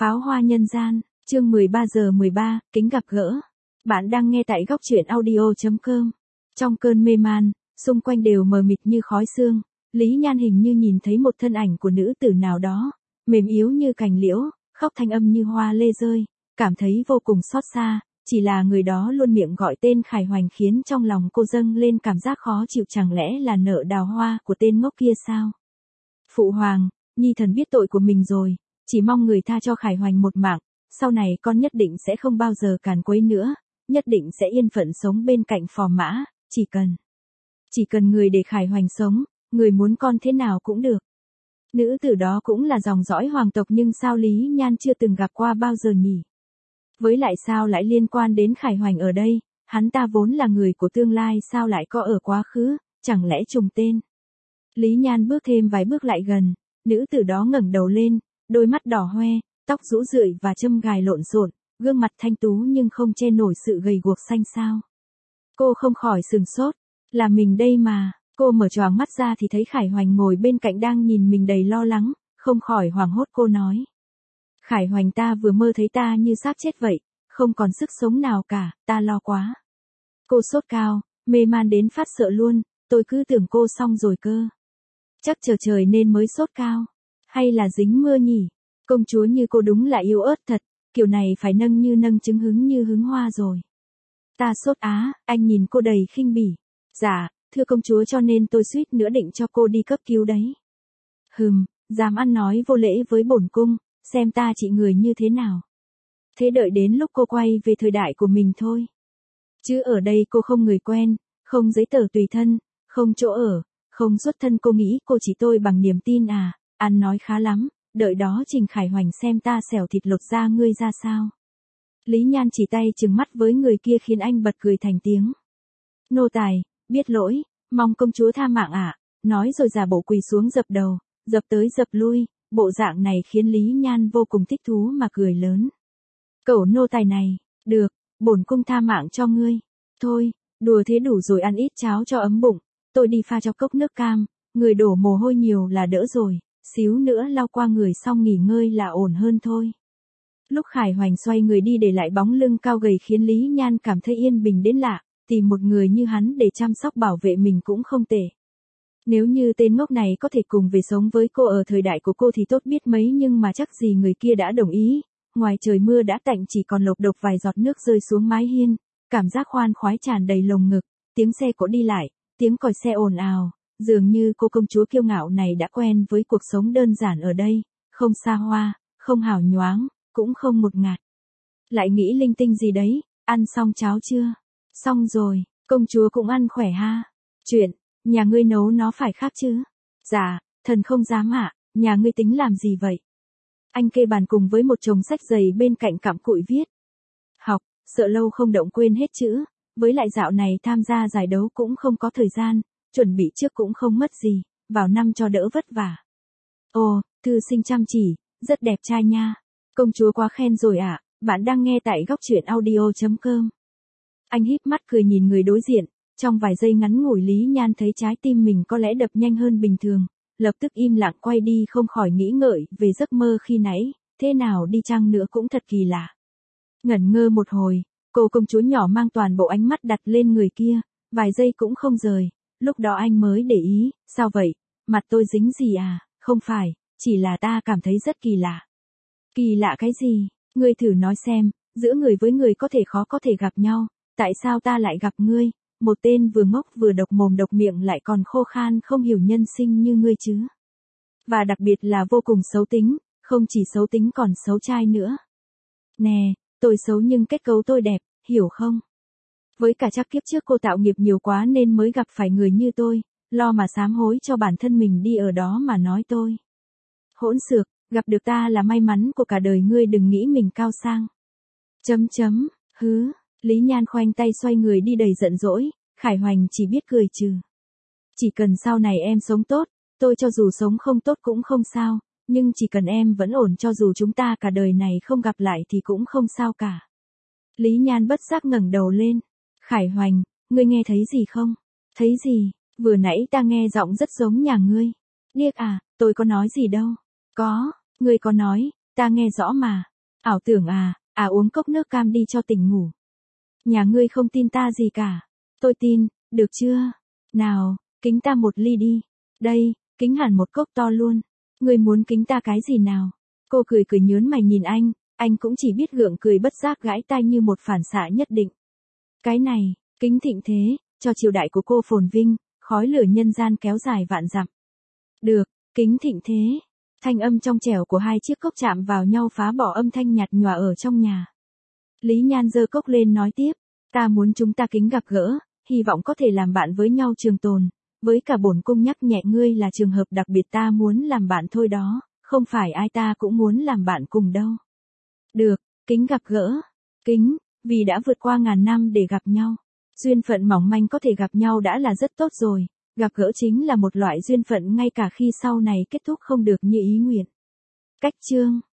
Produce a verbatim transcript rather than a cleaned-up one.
Pháo hoa nhân gian, chương mười ba giờ mười ba, kính gặp gỡ. Bạn đang nghe tại góc truyện audio chấm com. Trong cơn mê man, xung quanh đều mờ mịt như khói sương, Lý Nhan hình như nhìn thấy một thân ảnh của nữ tử nào đó, mềm yếu như cành liễu, khóc thanh âm như hoa lê rơi, cảm thấy vô cùng xót xa, chỉ là người đó luôn miệng gọi tên Khải Hoành khiến trong lòng cô dâng lên cảm giác khó chịu, chẳng lẽ là nợ đào hoa của tên ngốc kia sao? Phụ hoàng, nhi thần biết tội của mình rồi, chỉ mong người tha cho Khải Hoành một mạng, sau này con nhất định sẽ không bao giờ càn quấy nữa, nhất định sẽ yên phận sống bên cạnh phò mã, chỉ cần, chỉ cần người để Khải Hoành sống, người muốn con thế nào cũng được. Nữ tử đó cũng là dòng dõi hoàng tộc nhưng sao Lý Nhan chưa từng gặp qua bao giờ nhỉ? Với lại sao lại liên quan đến Khải Hoành ở đây, hắn ta vốn là người của tương lai sao lại có ở quá khứ, chẳng lẽ trùng tên? Lý Nhan bước thêm vài bước lại gần, nữ tử đó ngẩng đầu lên, đôi mắt đỏ hoe, tóc rũ rượi và châm gài lộn xộn, gương mặt thanh tú nhưng không che nổi sự gầy guộc xanh xao. Cô không khỏi sừng sốt, là mình đây mà, cô mở choàng mắt ra thì thấy Khải Hoành ngồi bên cạnh đang nhìn mình đầy lo lắng, không khỏi hoảng hốt cô nói. Khải Hoành, ta vừa mơ thấy ta như xác chết vậy, không còn sức sống nào cả, ta lo quá. Cô sốt cao, mê man đến phát sợ luôn, tôi cứ tưởng cô xong rồi cơ. Chắc chờ trời nên mới sốt cao, hay là dính mưa nhỉ? Công chúa như cô đúng là yếu ớt thật, kiểu này phải nâng như nâng trứng hứng như hứng hoa rồi. Ta sốt á, anh nhìn cô đầy khinh bỉ. Dạ, thưa công chúa, cho nên tôi suýt nữa định cho cô đi cấp cứu đấy. Hừm, dám ăn nói vô lễ với bổn cung, xem ta trị người như thế nào. Thế đợi đến lúc cô quay về thời đại của mình thôi. Chứ ở đây cô không người quen, không giấy tờ tùy thân, không chỗ ở, không xuất thân, cô nghĩ cô chỉ tôi bằng niềm tin à, ăn nói khá lắm, đợi đó Trình Khải Hoành xem ta xẻo thịt lột da ngươi ra sao. Lý Nhan chỉ tay trừng mắt với người kia khiến anh bật cười thành tiếng. Nô tài, biết lỗi, mong công chúa tha mạng ạ, nói rồi giả bộ quỳ xuống dập đầu, dập tới dập lui, bộ dạng này khiến Lý Nhan vô cùng thích thú mà cười lớn. Cẩu nô tài này, được, bổn cung tha mạng cho ngươi. Thôi, đùa thế đủ rồi, ăn ít cháo cho ấm bụng, tôi đi pha cho cốc nước cam, người đổ mồ hôi nhiều là đỡ rồi, xíu nữa lau qua người xong nghỉ ngơi là ổn hơn thôi. Lúc Khải Hoành xoay người đi để lại bóng lưng cao gầy khiến Lý Nhan cảm thấy yên bình đến lạ, tìm một người như hắn để chăm sóc bảo vệ mình cũng không tệ. Nếu như tên ngốc này có thể cùng về sống với cô ở thời đại của cô thì tốt biết mấy, nhưng mà chắc gì người kia đã đồng ý. Ngoài trời mưa đã tạnh, chỉ còn lộc độc vài giọt nước rơi xuống mái hiên, cảm giác khoan khoái tràn đầy lồng ngực, tiếng xe cộ đi lại, tiếng còi xe ồn ào, dường như cô công chúa kiêu ngạo này đã quen với cuộc sống đơn giản ở đây, không xa hoa, không hào nhoáng, cũng không một ngạt. Lại nghĩ linh tinh gì đấy, ăn xong cháo chưa? Xong rồi, công chúa cũng ăn khỏe ha. Chuyện, nhà ngươi nấu nó phải khác chứ? Dạ, thần không dám ạ, nhà ngươi tính làm gì vậy? Anh kê bàn cùng với một chồng sách dày bên cạnh cặm cụi viết. Học, sợ lâu không động quên hết chữ, với lại dạo này tham gia giải đấu cũng không có thời gian, chuẩn bị trước cũng không mất gì, vào năm cho đỡ vất vả. Ồ, thư sinh chăm chỉ, rất đẹp trai nha. Công chúa quá khen rồi ạ, bạn đang nghe tại góc truyện audio chấm com. Anh híp mắt cười nhìn người đối diện, trong vài giây ngắn ngủi Lý Nhan thấy trái tim mình có lẽ đập nhanh hơn bình thường, lập tức im lặng quay đi, không khỏi nghĩ ngợi về giấc mơ khi nãy, thế nào đi chăng nữa cũng thật kỳ lạ. Ngẩn ngơ một hồi, cô công chúa nhỏ mang toàn bộ ánh mắt đặt lên người kia, vài giây cũng không rời, lúc đó anh mới để ý, sao vậy, mặt tôi dính gì à, không phải, chỉ là ta cảm thấy rất kỳ lạ. Kỳ lạ cái gì, ngươi thử nói xem, giữa người với người có thể khó có thể gặp nhau, tại sao ta lại gặp ngươi, một tên vừa ngốc vừa độc mồm độc miệng lại còn khô khan không hiểu nhân sinh như ngươi chứ. Và đặc biệt là vô cùng xấu tính, không chỉ xấu tính còn xấu trai nữa. Nè, tôi xấu nhưng kết cấu tôi đẹp, hiểu không? Với cả chắc kiếp trước cô tạo nghiệp nhiều quá nên mới gặp phải người như tôi, lo mà sám hối cho bản thân mình đi ở đó mà nói tôi. Hỗn xược, gặp được ta là may mắn của cả đời ngươi, đừng nghĩ mình cao sang. Chấm chấm, hứ, Lý Nhan khoanh tay xoay người đi đầy giận dỗi, Khải Hoành chỉ biết cười trừ. Chỉ cần sau này em sống tốt, tôi cho dù sống không tốt cũng không sao, nhưng chỉ cần em vẫn ổn cho dù chúng ta cả đời này không gặp lại thì cũng không sao cả. Lý Nhan bất giác ngẩng đầu lên. Khải Hoành, ngươi nghe thấy gì không? Thấy gì? Vừa nãy ta nghe giọng rất giống nhà ngươi. Điếc à, tôi có nói gì đâu. Có, ngươi có nói, ta nghe rõ mà. Ảo tưởng à, à uống cốc nước cam đi cho tỉnh ngủ. Nhà ngươi không tin ta gì cả. Tôi tin, được chưa? Nào, kính ta một ly đi. Đây, kính hẳn một cốc to luôn. Ngươi muốn kính ta cái gì nào? Cô cười cười nhớn mày nhìn anh, anh cũng chỉ biết gượng cười bất giác gãi tai như một phản xạ nhất định. Cái này, kính thịnh thế, cho triều đại của cô phồn vinh, khói lửa nhân gian kéo dài vạn dặm. Được, kính thịnh thế. Thanh âm trong trẻo của hai chiếc cốc chạm vào nhau phá bỏ âm thanh nhạt nhòa ở trong nhà. Lý Nhan giơ cốc lên nói tiếp, ta muốn chúng ta kính gặp gỡ, hy vọng có thể làm bạn với nhau trường tồn, với cả bổn cung nhắc nhẹ ngươi là trường hợp đặc biệt ta muốn làm bạn thôi đó, không phải ai ta cũng muốn làm bạn cùng đâu. Được, kính gặp gỡ, kính, vì đã vượt qua ngàn năm để gặp nhau. Duyên phận mỏng manh có thể gặp nhau đã là rất tốt rồi, gặp gỡ chính là một loại duyên phận ngay cả khi sau này kết thúc không được như ý nguyện. Cách chương